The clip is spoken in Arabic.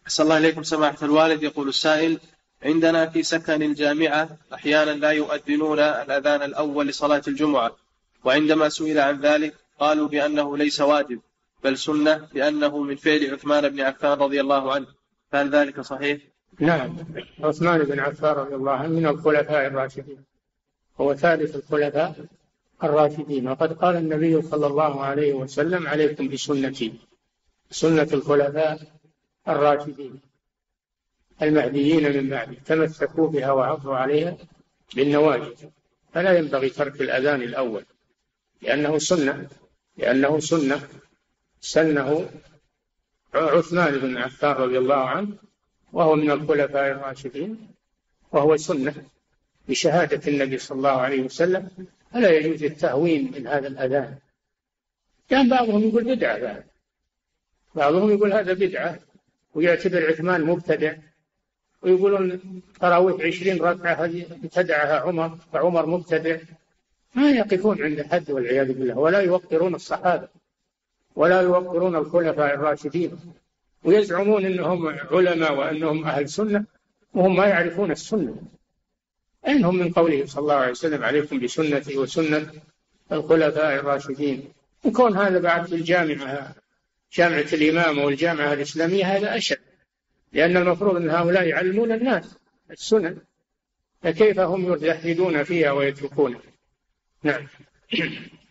أحسن الله إليكم سماحة الوالد. يقول السائل: عندنا في سكن الجامعة أحيانا لا يؤذنون الأذان الأول لصلاة الجمعة، وعندما سئل عن ذلك قالوا بأنه ليس واجب بل سنة، لأنه من فعل عثمان بن عفان رضي الله عنه، فهل ذلك صحيح؟ نعم، عثمان بن عفان رضي الله عنه من الخلفاء الراشدين، هو ثالث الخلفاء الراشدين، وقد قال النبي صلى الله عليه وسلم: عليكم بسنتي سنة الخلفاء الراشدين المهديين من بعدي، تمسكوا بها وعضوا عليها بالنواجذ. فلا ينبغي ترك الأذان الأول لأنه سنة سنه عثمان بن عفان رضي الله عنه، وهو من الخلفاء الراشدين، وهو سنة بشهادة النبي صلى الله عليه وسلم. فلا يجوز التهوين من هذا الأذان. كان بعضهم يقول بدعة، بعضهم يقول هذا بدعة ويعتبر عثمان مبتدع، ويقولون تراويح 20 ركعة هذه ابتدعها عمر فعمر مبتدع. ما يقفون عند حد والعياذ بالله، ولا يوقرون الصحابة ولا يوقرون الخلفاء الراشدين، ويزعمون أنهم علماء وأنهم أهل سنة وهم ما يعرفون السنة. أنهم من قوله صلى الله عليه وسلم: عليكم بسنتي وسنة الخلفاء الراشدين. وكون هذا بعد في جامعة الإمامة والجامعة الإسلامية هذا أشد، لأن المفروض أن هؤلاء يعلمون الناس السنن، فكيف هم يزهدون فيها ويتركونها؟ نعم.